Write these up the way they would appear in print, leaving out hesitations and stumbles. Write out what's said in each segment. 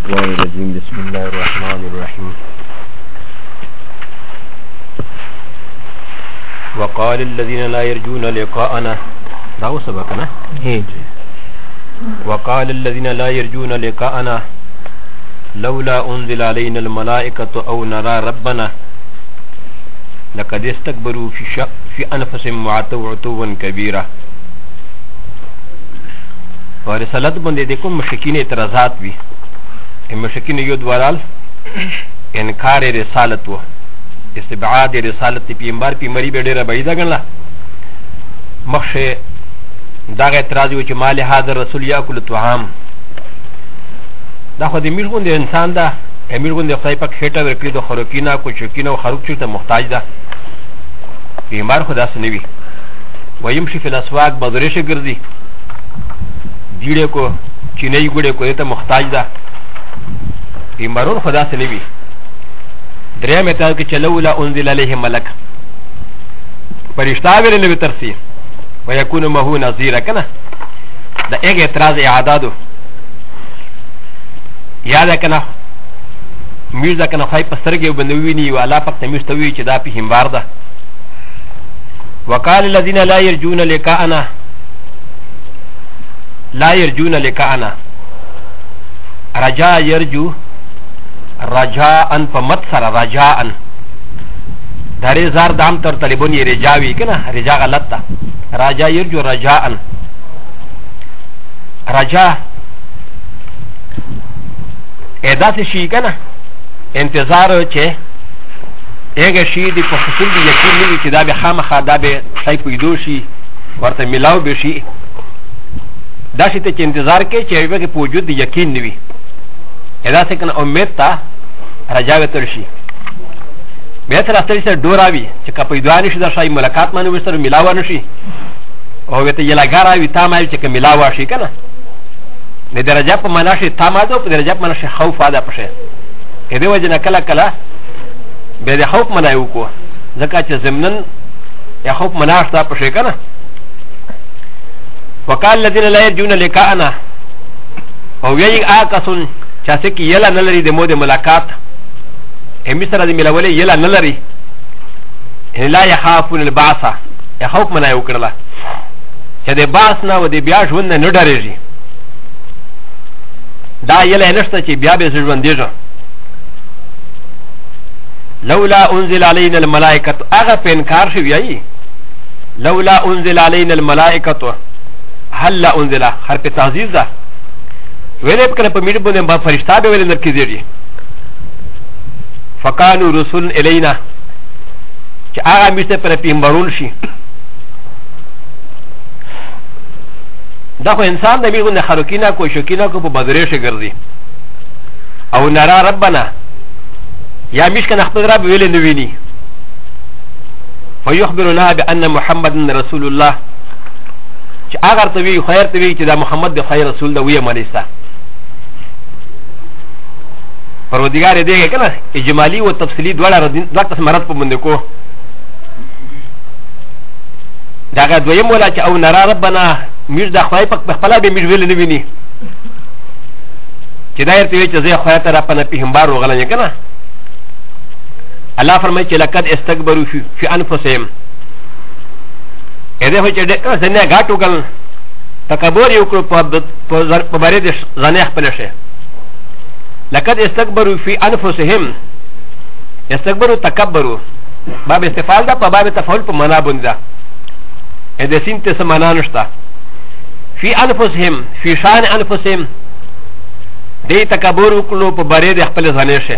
الشيطان الرجيم بسم الله الرحمن الرحيم وقال الذين لا يرجون لقاءنا دعوا سبقنا وقال الذين لا يرجون لقاءنا لولا أنزل علينا الملائكة أو نرى ربنا لقد استكبروا في أنفسهم وعتوا عتوا كبيرا ورسالت بنده دیکھو مشکین اعتراضات بھی مشکین یو دوارال انکار رسالت و استبعاد رسالت پیمبار پیمری بیڑی را بعیدہ گنلا مخش داغ اعتراضی وچ مال حاضر رسول یاکل طعام دا خود امیر گنده انسان دا امیر گنده خدای پاک خیٹا ورکلی دو خروکینا کچوکینا و خروک چرتا محتاج دا پیمبار خدا سنوی ویمشی فی الاسواق بازرش گردی دیڑے کو چینئی گوڑے کو دیتا محتاج دا پیمبارون خدا سے نبی دریا میں تاکہ کہ چلولا انزل علیہ ملک پرشتہ ویلے نبی ترسی ویکون مہو نظیر کنا دا ایک اعتراض اعدادو یاد کنا میرزا کنا خواهی پسترگی و بندوینی و علا پاک تمیشتوی چی دا پی ہمبار دا وقال الذین لا یرجون لقاءنا لا يرجون لقاءنا رجاء يرجو رجاء فمتصر رجاء داري زار دام تر طالبوني رجاوي كنا رجاء غلط تا رجاء يرجو رجاء رجاء اداس شي كنا انتظار چه اگه شي دي په حصول دي یقین نوي چې دا به خامخا دا به صحیح پیدو شي ورته ملاو به شي دا شي ته چې انتظار کوي چې هغه په وجود دی یقین نوي ادا څه کنه امید ته رجا وتل شي بیا تر اصل سره ډوراوي چې کپې دوانې شي دا شای ملاقات باندې وستر ملاو نه شي او وته یلاګارا وي تا مې چې ملاو شي کنه نه درجه په معنا شي تا ما ده په درجه په معنا شي خوف اده پشه اې دی وجه نه کله کله به د خوف معنا یو کو ځکه چې زمنن یا خوف معنا شته پشه کنه وقال الذين لا يرجون لقاءنا او يي اكسون چاسکی یلا نلری د مو د ملاقات امی سره د ملولې یلا نلری ان لا يخافون البعث يخوف من یو کړلا چې د باس نه و د بیا ژوند نه ډارېږي دا یلا نشته چې بیا به ژوند دیږي لولا انزل علينا الملائکه اغه په انکار شو یی لولا انزل علينا الملائکه هل لا انزل حرف تعزیز ده ویلې کنه په میډ باندې با فرشتہ به ویل نرکی دیږي فکانو رسول الینا چې هغه میسته پر پیغمبرون شي دا خو انسان د میډ باندې خلقینا کو شکینا کو په بدرې شي ګرځي او نرا ربنا یا میش کنه خپل رب ویل نه ویني فيخبرنا بان محمد رسول الله چې اگر ته وی خیر ته وی چې دا محمد د خیر رسول دی وی مالستا پروردگار دې کنه اجمالی او تفصیلی دواړه قسم مراد په باندې کو دا دویم ولا چې او نرا ربنا میر د خدای په خپل به میر ویل نه ویني چې دا ارته وی چې زه خدای ته را پنه پیغمبر وغلنه کنه الله فرمایي چې لقد استكبروا في انفسهم اده چې څنګه غاټو کل تکبر یو کړ په باره د ځنه خپل شي لقد استكبروا في انفسهم استكبروا تکبروا باب استفعال ده په باب تفعول په معنا باندې ده اده سینته سمانا نشته في انفسهم في شان انفسهم دې تکبر وکړو په باره د خپل ځنه شي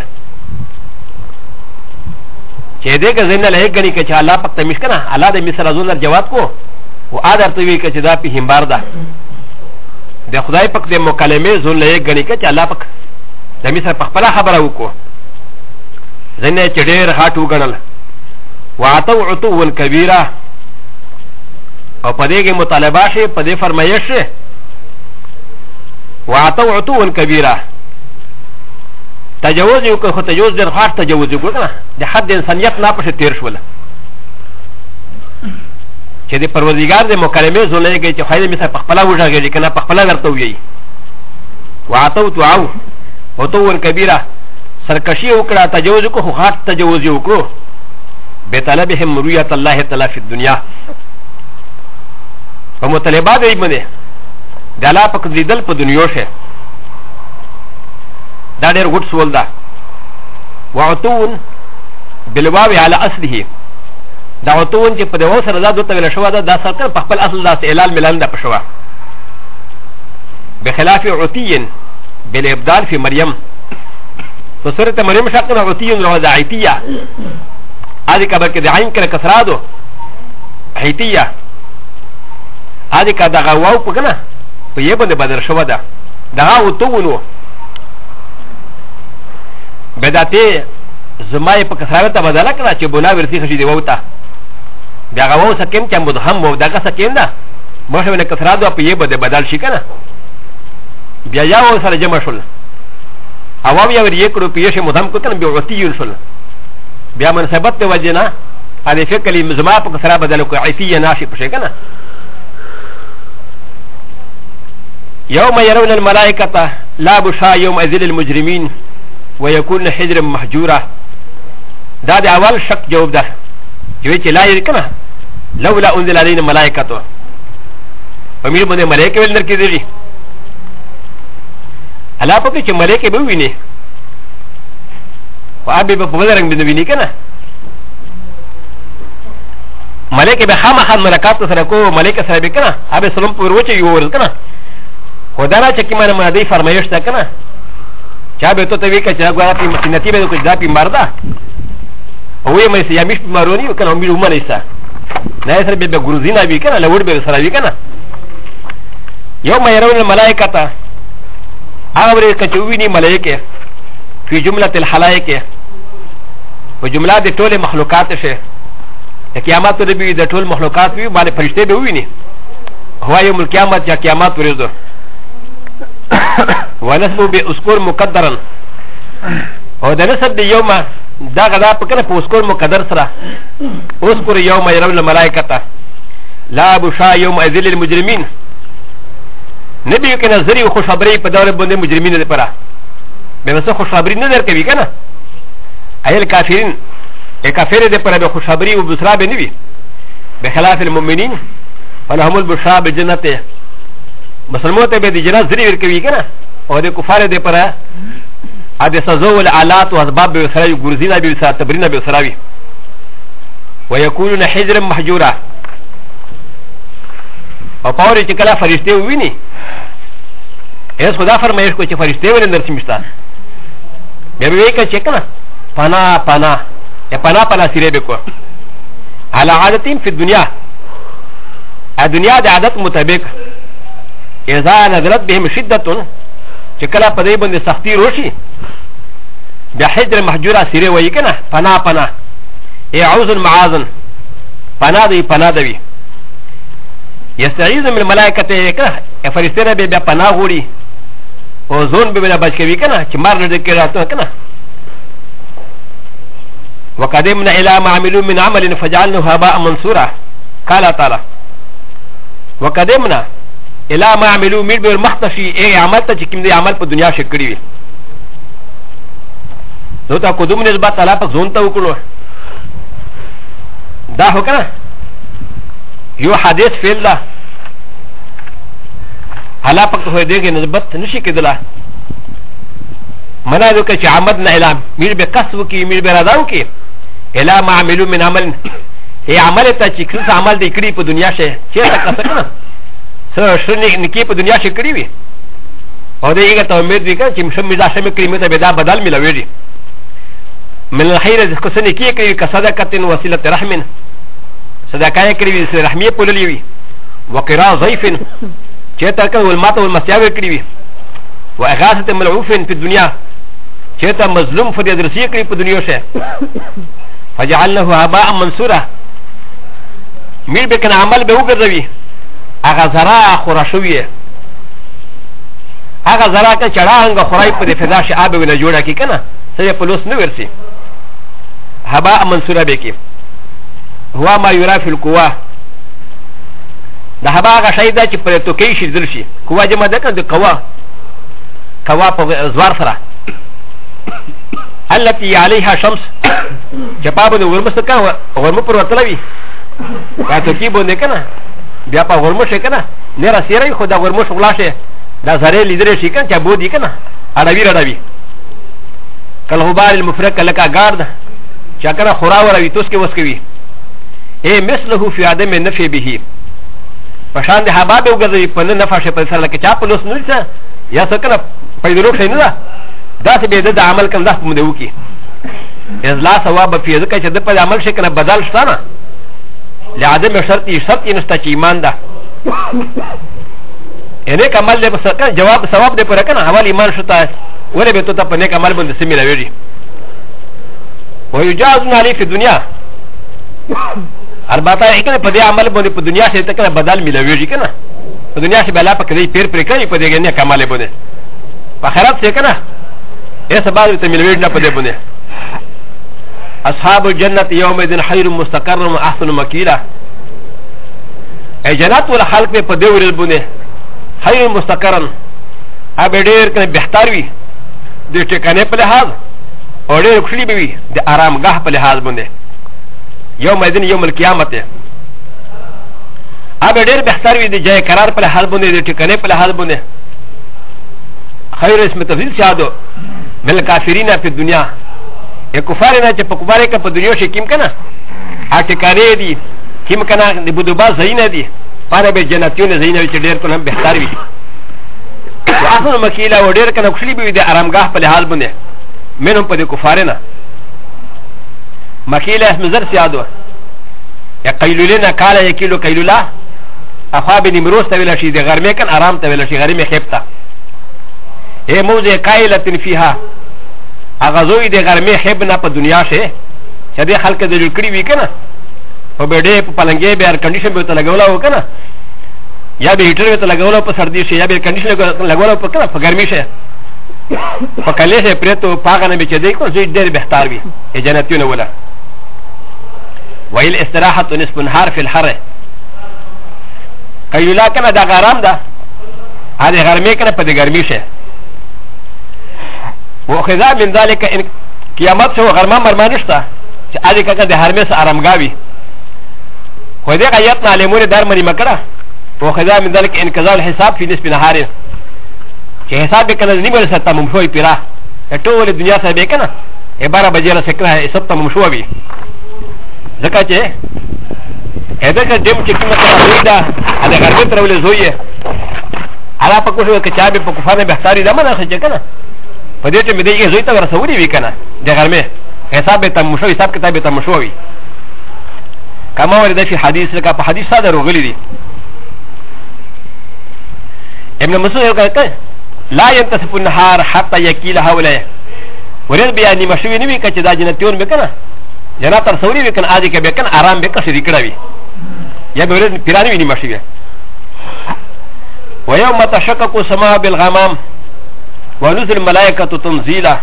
چې دې کې زنه له غني کې چې الله پاک تمیش کنه الله دې مصر ازون جواب کو او ادر ته وی کې چې دا په همبار ده د خدای پاک دې مکالمه زون له غني کې چې الله پاک د مصر په خپل خبره وکړو زنه چې ډېر هاټو غنل واتو عتو کبیره او په دې کې مطالبه شي په دې فرمایش واتو عتو کبیره تجاوز یو که خو تجاوز ډېر خاص تجاوز یو کنه د حد انسانیت نه پښه تیر شول چې د پروردګار د مکالمې زولې کې چې خایله مثلا په خپل وژاږي کنه په خپل درته وي واتو تو او وتون كبيرة سركشي وكرا تجاوزكو خاط تجاوزي وكرو بطلبهم رؤية الله تعالى في الدنيا ومطالبات ابنه دالا پک لیدل په دنیا شه دا ډېر غټ سوال ده وعطون بالواو على اصله دا عطون چې په دغه سره دا دوته ویل شو دا سرکر په خپل اصل داس اعلان ملان ده پښوا بخلاف عطي بالابدال في مريم فسوره مريم شقنا عطي وضعيتيه هذه كبر كده عين كده كسرادو عيتيه هذه كده غواو پکنه په یبه د بدر شو ده دا عطونو بداته زمای په کسراوه ته بدل کړه چې بنا ورسی خشي دی ووته بیا غواو سکم چې مدهم وو دغه سکم ده مشه ونه کسرادو په یبه د بدل شي کنه بیا یاو سره جمع شول اوام یا ور یکړو پیشه مدهم کو کنه بیا وتی یول شول بیا مناسبت ته وجنه هغه فکرې زما په کسرا بدل کو عیفیه ناشي پشه کنه يوم يرون الملائكة لا بشا يوم أذل المجرمين ويكون حجر محجورة دا دي أول شك جواب ده يوجد لا يركنا لولا أنزل علينا ملائكة فمير بني ملائكة ولنر كذي ألا بقى كي ملائكة بويني وأبي بفضلرن بنويني كنا ملائكة بخامة خان ملكات سرقو ملائكة سربكنا أبي سلام بروچه يورز كنا خدانا چکی مانا منادی فرمایش تا کنا چا به تو توی که چا گوارا پی مسینتی به دو کچ دا پی مرده اوی منیسی یا میش پی مرونی کنا امیر اومن ایسا نای سر به گروزینا بی کنا لور به سراوی کنا یوم یرون الملائکتا آوری کچوینی ملائکه فی جملت الحلائکه و جمله دی طول مخلوقات شه قیامت رو بی دی طول مخلوقات بی بانے فرشتے بوینی هو یوم القیامت یا قیامت ورزو ونسبه بأسكور مقدرا وده نسب دي يوم دا غدا پکنا په اسكور مقدر سره اسكور يوم يرون الملائكه لا بشا يوم اذل المجرمين نبي كنا زري وخشبري په دور باندې مجرمين لپاره به وسه خشبري نه درکوي کنه ايل کافرين الكافر دې پر به خشبري او بشرا به نوي بخلاف المؤمنين فلهم البشرى بالجنه مسلمون ته به د جنت زری ورکوي کنه او د کفار دې پر ا د سزو الالات او اسباب به سره ګرځینا به سره تبرینا به سره وي ويكونون حجرا محجورا او پاوري چې کله فرشتي وویني ایس خدا فرمایش کو چې فرشتي ولې درته مشتا به وی که چې کنه پنا پنا یا پنا پنا سیره به کو على عادتين في الدنيا الدنيا د عادت مطابق اذا نزلت بهم شده چکلا پدې باندې سختي روشي بیا حجر محجوره سیره وای کنه پنا پنا ای عوذ معاذن پنا دی پنا دی یستعیذ من الملائکه کنه فرشتہ به بیا پنا غوړي او زون به بلا بچ کوي کنه چې مار نه کېراته کنه وقدمنا الى ما عملوا من عمل فجعلناه هباء منصورا قال تعالى وقدمنا الى ما عملوا من بالمحتشي اي عمل ته چې کوم دی عمل په دنیا شکړي وي نو تا قدوم نسبت تعالی په ځون ته وکړو دا هو کنه یو حدیث فعل ده حالا په خو دې کې نسبت نشي کېدله منا دې چې عمد نه اعلان میر به قصو کې میر به راداو کې الا ما عملوا من عمل ای عمل ته چې څه عمل دې کړی په دنیا شه چې تاسو کنه څه شنه نکی په دنیا شه کړی وي او دې یې ته امید دې کړ چې مشم مزه شمه کړی مته به دا بدل ملوي من الخير ذ كسنه كي كري كصدقه وسيله رحم صدقه كري رحميه بوللي وقراء ضيف چتا كان والمات والمسياوي كري واغاثه ملعوف في الدنيا چتا مظلوم في درسيه كري في دنيا شه فجعلناه هباء منصورا مير بكن عمل به وغزوي اغزرا خراشويه اغزرا ك چرانغ خراي په فداش اب ولا جوړه کی کنه سې پلوس نو ورسي هباء منصورا بكي هو ما يرى في القوى ده هباء غشيدا چې پر توکي شي درشي قوه جمع ده کنه قوا قوا په زوار سره التي عليها شمس جباب ورمسكا ورمپر وتلوي كاتوكيبو نكنا بيابا ورمشكنا نرى سيري خدا ورمش ولاشه دا زري ليدري شيكن جابودي كنا ادوي ردوي كالغبار المفرق لك غارد شاكنا خراورا ويتوسكي وسكوي اي مثله في عدم النفي به فشان دي حباب وغزي پن نفع شه پر سر لك چا پلوس نلسا يا سكنا پیدلو شي نه دا سه به د عمل کم داس مدو کی ازلا ثواب في ذکر چې د په عمل شي کنه بدل شتانه لعدم شرط نشتا چې ایمان ده انیک عمل دې بس کنه جواب ثواب دې پر کنه اول ایمان شتا ولې به ته په نیک عمل باندې سمې راوړي ويجاز عليه في الدنيا البته کنه په دې عمل باندې په دنیا کې ته کنه بدل ملويږي کنه په دنیا کې بلا پکې پیر پر کوي په دې نیک عمل باندې په آخرت کې کنه ایسا بعد ته ملويږي نه په دې باندې اصحاب الجنه يومئذ خير مستقر واحسن مكيلا اي جنات ولا خلق په دې ورل باندې خير مستقرن اب ډېر کنه بهتر وي د ټکانې په لحاظ او ډېر خوشي به وي د آرامګاه په لحاظ باندې يومئذ يوم القيامه اب ډېر بهتر وي د جای قرار په لحاظ باندې د ټکانې په لحاظ باندې خير اسم تفضيل شادو بل کافرین په دنیا کفار نه چې په کفار کې په دنیا شي کیم کنه اټکانې دي کیم کنه د بودوبا زینه دي پاره به جنتیونه زینه چې ډېر کنه بهتر وي اصل مکیلا و ډېر کنه خوشلي به د آرامګاه په لحاظ باندې منهم په د کفار نه مکیلا اسم زر سیادو یا قیلولنا قال یکیلو قیلولا اخواب نمروز ته ویل شي د غرمه کن آرام ته ویل شي غرمه خپتا اے موزه قائلتن فيها اغازوی د غرمه خبنا په دنیا شه چې د خلک د جوړ کړی وی کنه او به ډېر په پلنګې به ایر کنډیشن به ته لګولا و کنه یا به هیټر به ته لګولا په سردی شه یا به کنډیشن لګولا په کنه په ګرمي شه په کله شه پرته پاغه نه به چې دی کو زی ډېر بهتر وي جنتونه ولا ویل استراحه نصف النهار في الحر کایلا کنه دا غرام ده هغه غرمه کنه په دې ګرمي شه وخذا من ذلك ان قیامت شو غرمه مرمانشتا چې اځي کګه د هرمس آرامګاوي خو دې غیات نه علمونه در منی مکړه وخذا من ذلك انقضاء الحساب في نصف نهار چې حساب کنه نیمه ستا ممشوي پیرا ټول دنیا سره به کنه 12 بجې را سکره ستا ممشوي ځکه چې اته چې دیم چې کومه کوي دا د غرمه تر ولې زوی الا په کوشش کې چا به په کفاره بهتري ده منه چې کنه په دې ته مې دې زوی ته ورسولې وی کنه د غرمه حساب به تم مشوي حساب کتاب به تم مشوي کما ورته في حدیث لکه په حدیث ساده روغلی دي ابن مسعود کوي لا ينتصف النهار حتى يكيل هؤلاء ورته بیا نیمه شوی نیوي کچې دا جنتیون به کنه جنات تر سوري وکن اځي کې به کنه آرام به کښې کړوي یا به ورته پیرانی وی نیمه شوی ويوم تشقق السماء بالغمام ونزل الملائكة تنزيلا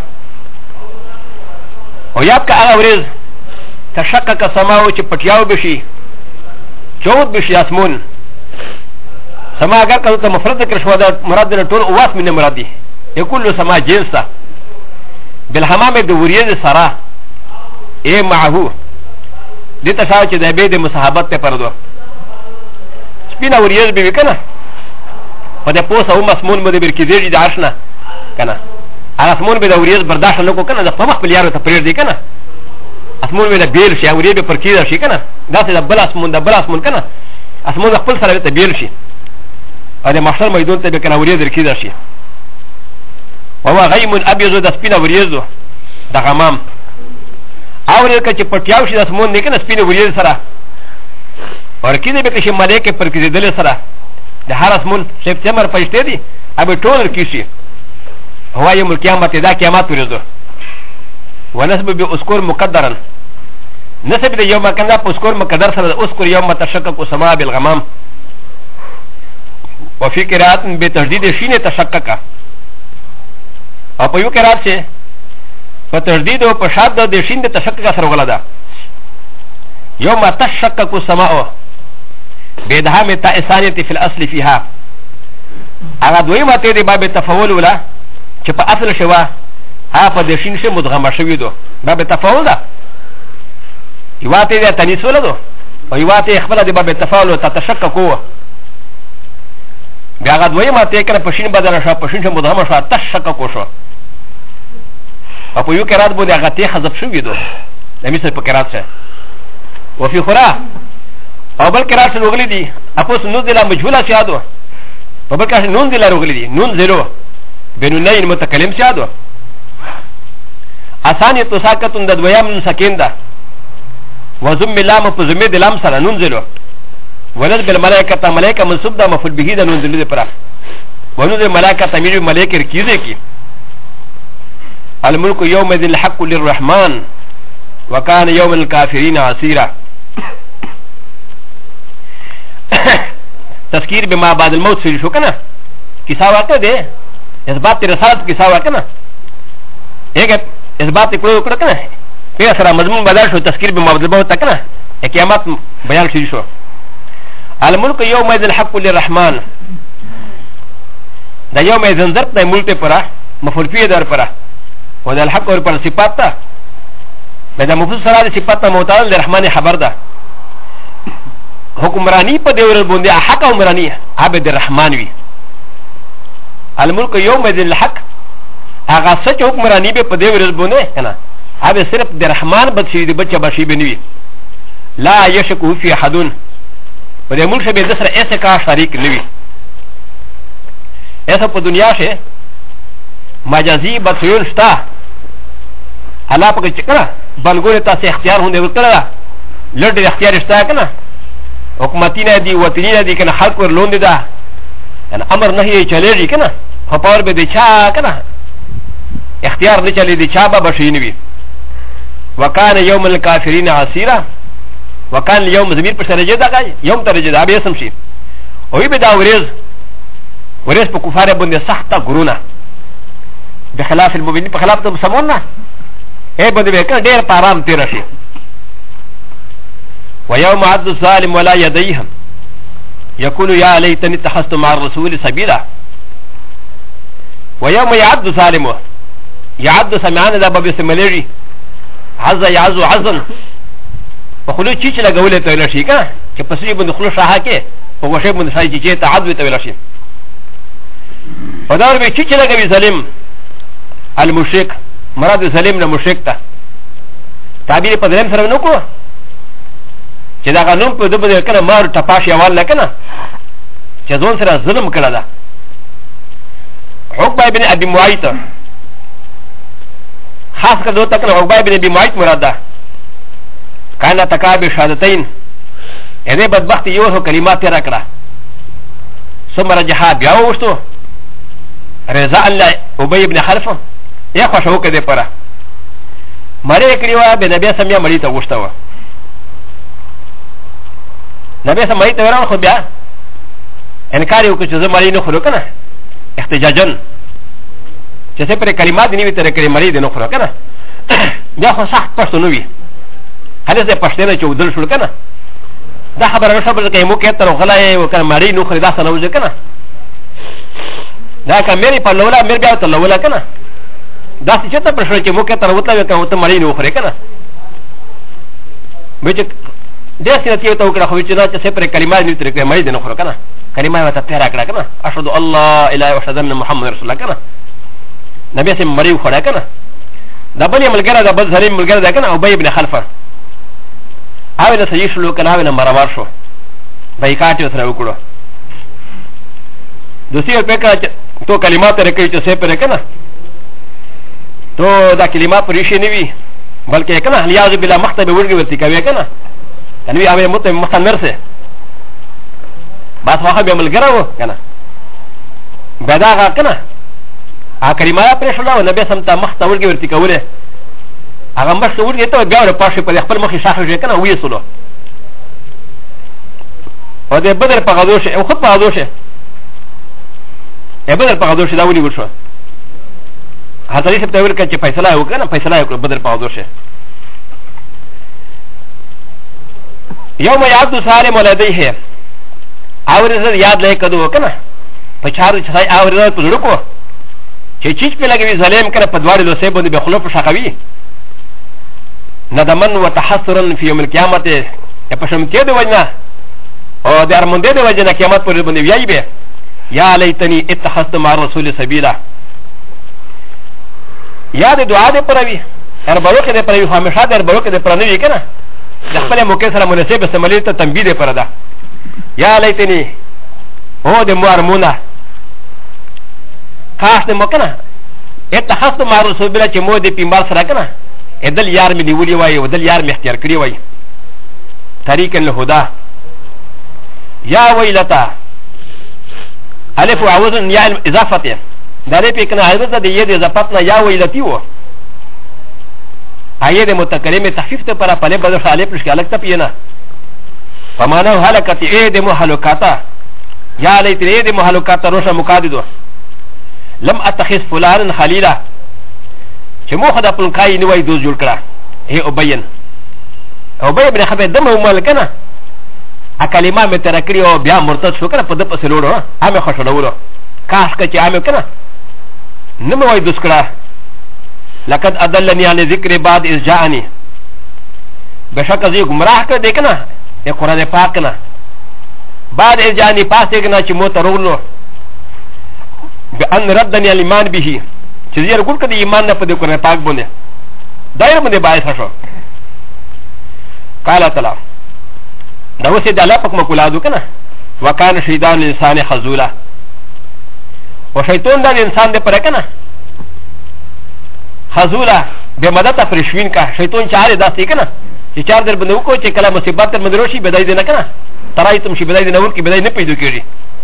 ويبقى على ورز تشقق السماء وچپٹیاو بشي چود بشي اسمون سما اگر کله مفرد کرشوا ده مراد نه ټول واس من مراد دي يكل سما جنسا بالحمام د وريز سرا اي معه دي تشاو چې د به د مصاحبت ته پردو سپینا وريز به وکنه په د پوسه او مسمون مده برکیږي د عرشنه کنه اسمون به د وريز برداشت نه کو کنه د په مخ په یارو ته پرېږ دي کنه اسمون به د بیل شي وريز به پرکیږي شي کنه دا څه د بل اسمون کنه اسمون خپل سره ته بیل شي ا د محشر میدان ته به کنه وريز درکیږي شي او غیم ابيض د سپینه وريز د غمام او ورکه چې پټیاو شي د اسمون نه کنه سپینه وريز سره ورکینه به چې ملائکه پرکیدل سره د هر اسمون سپتمبر پښته دي ابه ټول کیشي هو يوم القيامه دا قیامت ورځو ونسب باذكر مقدرا نسب د يوم کنه اذكر مقدر سره اذكر يوم تشقق السماء بالغمام وفي قراءات بتشديد شين تشقق او په یو قراءت چې په تشدید او په شاد د شین د تشقق سره غلا ده يوم تشقق السماء بدها تاء في الاصل فيها هغه دوی ماته د باب تفاول ولا چې په اصل شوا هغه په د شین شه مدغمه شوی دو باب تفاول ده یواته د تنیس ولدو او یواته خپل د باب تفاول ته تشککو بیا هغه دوی ماته کنه پښین بدل شو پښین شه مدغمه شو تشککو شو او په یو قرات بده هغه ته حذف شوی دو د مثل په قرات شه وفي خرا او بل قرات لوغلی دي اپوس نون دلا مجهوله شادو په بل کاش نون دلا لوغلی دي نون زیرو بنونین متکلم شادو اسانی تو ساکتون د دویم سکین ده وزم لام په زمه د لام سره نون زیرو ولد بالملائکه ته ملائکه منصوب ده مفعول به ده نون زیرو پر ونو د ملائکه تمیر ملائکه رکیزه کی الملك يوم ذي الحق للرحمن وكان يوم الكافرين عسيرا تذكير بما بعد الموت في شو كنا كيسا واقع ده اثبات رسالت كيسا واقع نا ایک اثبات کړو کړو کنه په سره مضمون بدل شو تذکیر به مبدل به تا کنه قیامت بیان شي شو الملك يوم ذي الحق للرحمن دا يوم ذن ضرب د ملک پر مفعول فيه در پر و دا الحق اور پر صفات تا دا مفعول سره د صفات معتل للرحمن خبر ده حکمرانی په دیور باندې حق عمرانی عبد الرحمن وی الملك يوم ذي الحق هغه سچ حکمرانی به په دیور باندې کنه هغه صرف د رحمان بد شي د بچا بشي بنوي لا يشك في احد په دې ملک به د سره ایسه کا شریک نوي ایسه په دنیا شه مجازي بتيون شتا الله په کې کنه بلګور تاسو اختیار هونه وکړه لړ اختیار شتا کنه حکومتي نه دي وطني نه دي کنه خلق ور لوند ده کنه امر نه یې چلےږي کنه په پاور به دي چا کنه اختیار نه چلی دي چا به بشینوي وکانه یوم الکافرین عسیرا وکان یوم زمیر پر درجه ده یوم درجه ده به اسم شي او به دا ورز په کفار باندې سخته ګرونه بخلاف المؤمنین په خلاف د مسلمانانو نه اے باندې به کنه ډېر پارام تیر شي ويوم عد الظالم ولا يديهم يقول يا ليتني اتخذت مع الرسول سبيلا ويوم يعد الظالم يعد سمعان ذا باب سمليري عز يعز عزن وخلو چیچ لگوله تولا شي کنه چې پسې باندې خلو شاه کې په وشه باندې سای چې تعذب تولا شي پدار به چیچ لګوي ظالم المشرك مراد ظالم نه مشرک ته تعبیر په ظالم سره نو کو چې دا قانون په دغه کنه مار ټپاش یوال لکنه چې ځون سره ظلم کړه دا عقبه ابن ابي معيط خاص کړه ته کنه عقبه ابن ابي معيط مراد ده کانا تکاب شهادتین اې بدبخت یو هو کلمات را کړه ثم رجح بیا وشتو رضا الله ابي ابن خلفه یا خوشو کده پره مړی کړیوا به نبی سمیا مړی ته وشتو نبی سمای ته وران خو بیا انکار یو چې زمری نه خورو کنه احتجاجن چې څه پر کلمات نیوي تر کړي مری دې نه خورو کنه بیا خو سخت پښتو نو وی هله زه پښتنه چې ودل شو کنه دا خبره شبر کې مو کې تر غلای وکړه مری نو خري دا سنوځ کنه دا که مری په لولا مر بیا ته لولا کنه دا چې ته پښتو چې مو کې تر وته وکړه ته مری نو خوري کنه به داسې نتیجه ته وکړه خو چې دا چې سپره کلمات نیو تر کې مې د نخره کنه کلمه وته پیرا کړه کنه اشهد الله اله واشهد ان محمد رسول الله کنه نبی سم مریو خړه کنه دا بل ملګری دا بل سلیم ملګری دا کنه او ابي ابن خلفه او له صحیح شلو کنه او نه مرور شو بایکاټ سره وکړو دوسری په کړه تو کلمات تر کې چې سپره کنه تو دا کلمات پرېښې نیوي بلکې کنه الیاذ بالله مختبه ورګي ورتي کوي کنه کنوی اوی مت مختنر سے بس واخا بیا ملګرو کنه بدا کنه ا کریمه پر شولا نبی سمتا مخته ورګي ورتی کوله هغه مخ ورګي ته بیا ور پاشه په خپل مخ شاخه کنه وې سولو او د بدر په غدوشه او خود په غدوشه بدر په غدوشه دا ونی ورشو هڅه یې په ور کې چې فیصله وکړه فیصله وکړه بدر په غدوشه یوم یاد سالم ولدیه اورز یاد لای کدو کنه پچار چای اورز پزړو کو چې چیچ په لګوي ظلم کړه په دوړې لوسې باندې به خلوف شخوي ندمن وتحسرا في يوم القيامه په شمته دی وجنه او د ارمنده دی وجنه قیامت پر باندې ویای به یا لیتنی اتخذت مع الرسول سبیلا یا د دعا دې پروي اربلو کې دې پروي همیشه دې اربلو کې دې پرنوي کنه د خپل موقع سره مناسب استعمالي ته تنبیه دې پردا یا لیتنی او د مؤمنه خاص دې مکنه اتخذت مع الرسول سبیلا چې مو دې پیمبال سره کنه ادل یار مې نیولې وای او دل یار مې اختیار کړی وای طریق الهدى یا ویلتا الف وعوذ یا اضافه دالې په کنه حضرت د یې د اضافتنا یا ویلتی و آیه د متکلمه تخفیف ته پر په بدل خالق پرش کې الګ ته پینا فمانه هلاکت اې د محلکاتا یا لیت اې د محلکاتا روشه مقاددو لم اتخذ فلان خلیلا چې مو خدای په کای نیوي دوز جوړ کړه هي وبین بن خبر دمه مال کنه ا کلمه مې تر کړی او بیا مرتد شو کنه په د پسې لوړو هغه خوشاله کاش کچې هغه کنه نه مې وای دوز کړه لقد ادلني عن ذکر بعد اذ جاءني بشک زی گمراه کړ دې کنه د قران پاک نه بعد اذ جاءني پاسه کنه چې مو ترولو بان ردني الايمان به چې زیر ګل کړي ایمان نه په دې قران پاک باندې دایر باندې باعث شو قال تعالی دا وسه د الله پاک مقولادو کنه وکانه شیطان الانسان خذولا و شیطان د انسان د پر کنه خذولا به مدد پرشوین کا شیطان چاره داسې کنه چې چار در باندې وکړي چې کله مصیبت تر مدروشي بدای دې نه کنه ترای تم شي بدای دې نه ور کې بدای نه پیدا کیږي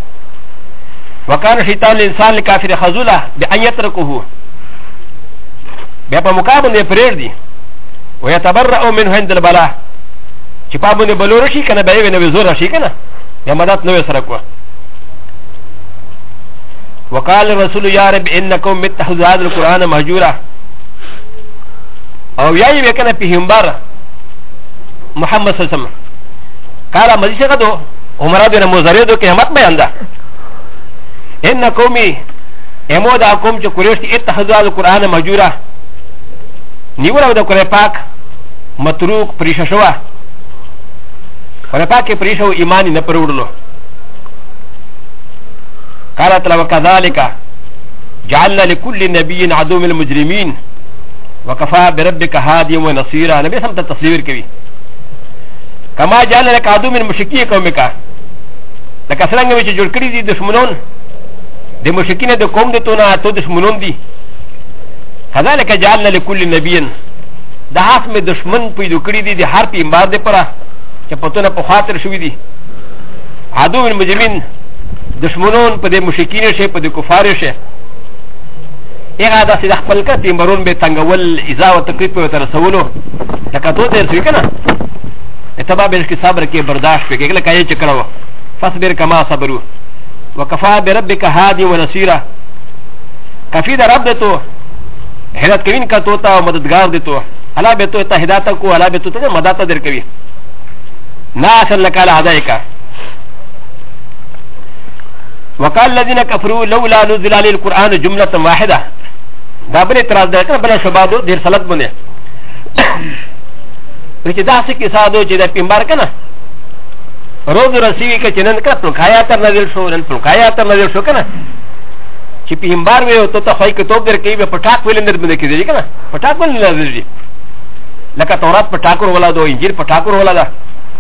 وکانه شیطان الانسان لکافر خذولا بان يتركه بیا په مقابل پرېر دي ويتبرأ منه عند البلاء چې په باندې بلور شي کنه به یې نو زور شي کنه یا مدد نو سره کو وقال الرسول يا رب انكم متخذوا هذا القران مهجورا او یای وکنه پیغمبر محمد صلی الله علیه وسلم قال مزید کدو عمر بن مزری دو قیامت بیان ده ان قومي امود قوم چې قریش اتخذوا هذا القران مهجورا نیول د قران پاک متروک پریشه شو قران پاک پریشه ایمان نه پرورلو قال تعالى وكذلك جعلنا لكل نبي عدو من المجرمين وكفى بربك هاديا ونصيرا نبي سمت التصوير كبير كما جعلنا لك عدو من مشركي قومك لك سرنگ وچ جوړ کړی دي دشمنون د مشرکین د قوم د تونه تو دشمنون دي كذلك جعلنا لكل نبي د حاسم دشمن پیدا کړی دي د هر پیغمبر د پره چې پتونه په خاطر شوې دي عدو من المجرمين دشمنون په دې مشرکین شي په دې کفار شي هغه د سید خپل کا پیغمبرون به څنګهول اذا او تکلیف په تر رسولو لکه تو دې څه کنه اتباع به کې صبر کې برداشت به کې کله چې کړو فصبر کما صبروا وكفى بربك هادي ونصيرا کفی د رب دته هدایت کوین کا تو تا مددگار دته الله به تو ته هدایت کو الله به تو ته مدد در کوي ناصر لك على هدايك وقال الذين كفروا لولا نزل عليه القرآن جملة واحدة دابل اعتراض ده کنه بل شبادو دیر سلط بونه چې دا څه کې ساده چې د پیغمبر کنه روز رسیوي کې چنن کړه په کایا تر نازل شو نن په کایا تر نازل شو کنه چې پیغمبر وي او ته خو کتاب در کوي په ټاک ویل اندر باندې کېږي کنه په ټاک ویل نازل دي لکه تورات په ټاکور ولا دو انجیل په ټاکور ولا ده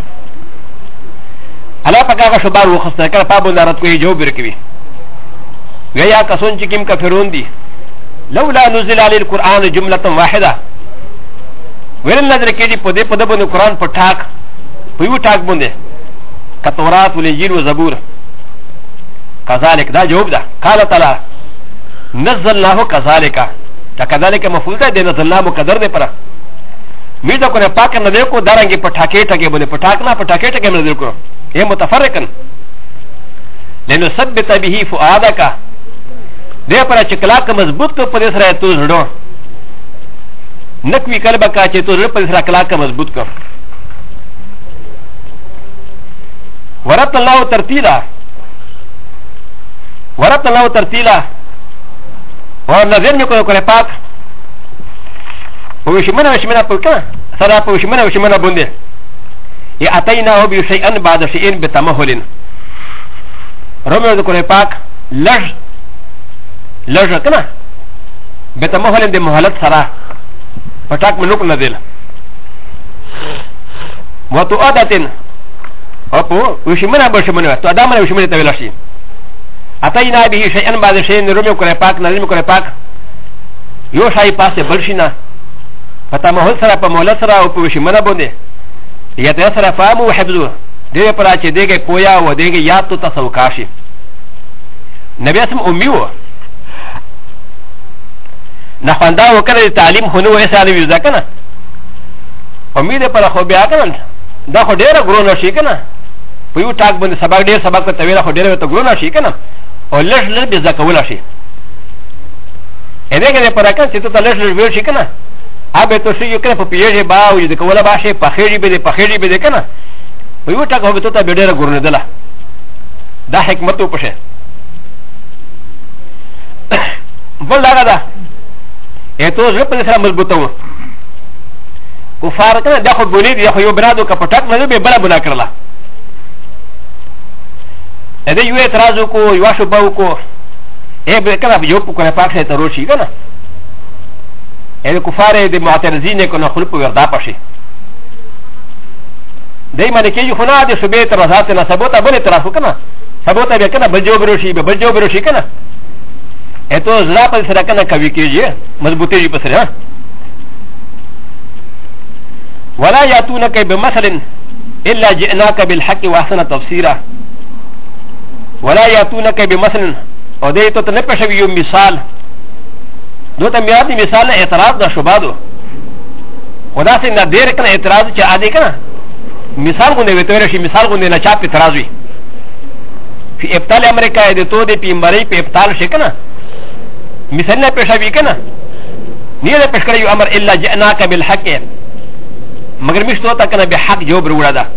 الله پاک هغه شبار وخصه کړه په بندارت کوي جواب ورکوي ویا کسون چې کوم کفرون دي لولا نزل عليه القرآن جملة واحدة ویل نظر کېږي په دې په د باندې قرآن په ټاک په یو ټاک باندې کتورات والانجیل وزبور كذلك دا جواب ده قال تعالى نزلناه كذلك كذلك مفعول ده نزلناه مقدر ده پر میدا کو نه پاک نه دیکھو دارنګي پټاکې ټکې باندې پټاک نه پټاکې ټکې باندې دیکھو یہ متفرقا لنثبت به فؤادك دې پر چې کلاک مضبوط کو پر سره تو زړو نکوي قلب کا چې تو زړه پر سره کلاک مضبوط کو ورت الله ترتیلا ورت الله ترتیلا و نظر می کنه کنه پاک وشمنا پوکا سرا وشمنا بنده یا اتینا او بی شیئن بعد شیئن بتمهل رومه کنه پاک لج کنه بتمهل د مهلت سرا پټاک منوک نزل وتو عادتن اپو وشمنا تو ادمه وشمنا تویلاشی اتینا به شیئن بعد شیئن رومه کنه پاک نظر کنه پاک یو شای پاسه بلشینا پتا محل سره په مولت سره او په وشمنه باندې یا ته سره فهم او حفظ دې پر چې دغه پویا و دغه یاد تو تاسو کاشي نبی اسم امي و نه خندا وکړه تعلیم هنو وساله وی ځکنه امید پر خو بیا کنه دا خو ډیره ګرونه شي کنه په یو ټاک باندې سبق ډیر سبق ته ویل خو ډیره ته ګرونه شي کنه او لږ به ځکول شي اې دغه پر کنه چې ته لږ ویل شي کنه ابه تو شي کنه په پیږي با او د کوله باشه په خېړي به د کنه په یو ټاک هو ته ته ډیره ګرونه دله دا حکمت په شه بل دا دا اته زه په سره مضبوطه و کفار کنه دا خو بولې دی خو یو برادو کا پټک نه به بلا بنا کړلا ا دې یو اعتراض کو یو شوبو کو ا به کنه یو په کنه پاک شه ته روشي کنه ا کفار د معترضین کو نه خلق وردا پشي دای معنی کې خو نه د شوبې اعتراضات نه ثبوت بل اعتراض کنه ثبوت به کنه بل جو روشي کنه اته زرا په سره کنه کوي کېږي مضبوطی په سره ولا ياتونك بمثل الا جئناك بالحق واحسن تفسيرا ولا ياتونك بمثل او دې ته نه پښوي یو مثال دوته میادي مثال اعتراض د شوبادو خدا څنګه ډېر کنه اعتراض چې عادي کنه مثال غونډه وته شي مثال غونډه نه چاپ اعتراض وي په ابطال امریکا دې ته دې پیمبري په ابطال شي کنه مثال نه پښوي کنه نه پښکړی یو امر الا جئناك بالحق مگر مشتو تا کنه به حق جواب وروړه ده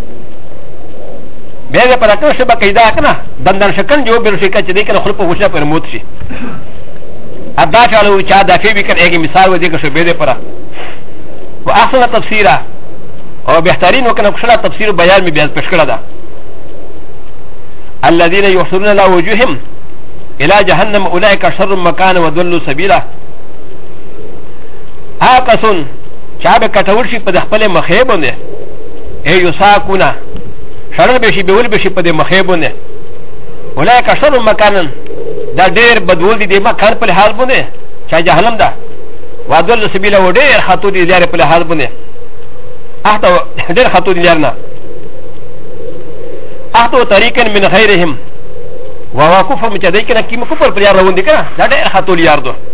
به په راکړه شبه قاعده کنه دندن شکن جواب ورشي کچ دې کنه خپل په وښه پر موت شي ادا چالو چا دافي به کنه یو مثال و دې که شبه دې پره واحسن تفسیرا او بهترین وکنه کښلا تفسیر بیان می بیان پښکړه ده الذين يحشرون على وجوههم الى جهنم اولئك شر مكان وضلوا سبيلا هاكسون چا به کټور شي په خپل مخې باندې ای یو ساکونه شرر به شي به ول به شي په مخې باندې ولای کا شر مکانن دا ډېر بدول دي د مکان په حال باندې چا جهنم ده وادل سبیل و ډېر خطو دي لري په حال باندې اته ډېر خطو دي لرنه اته طریقن من غیرهم وواقف مچ دای کنه کیم کفر پر یار روان دي کنه دا ډېر خطو یار دو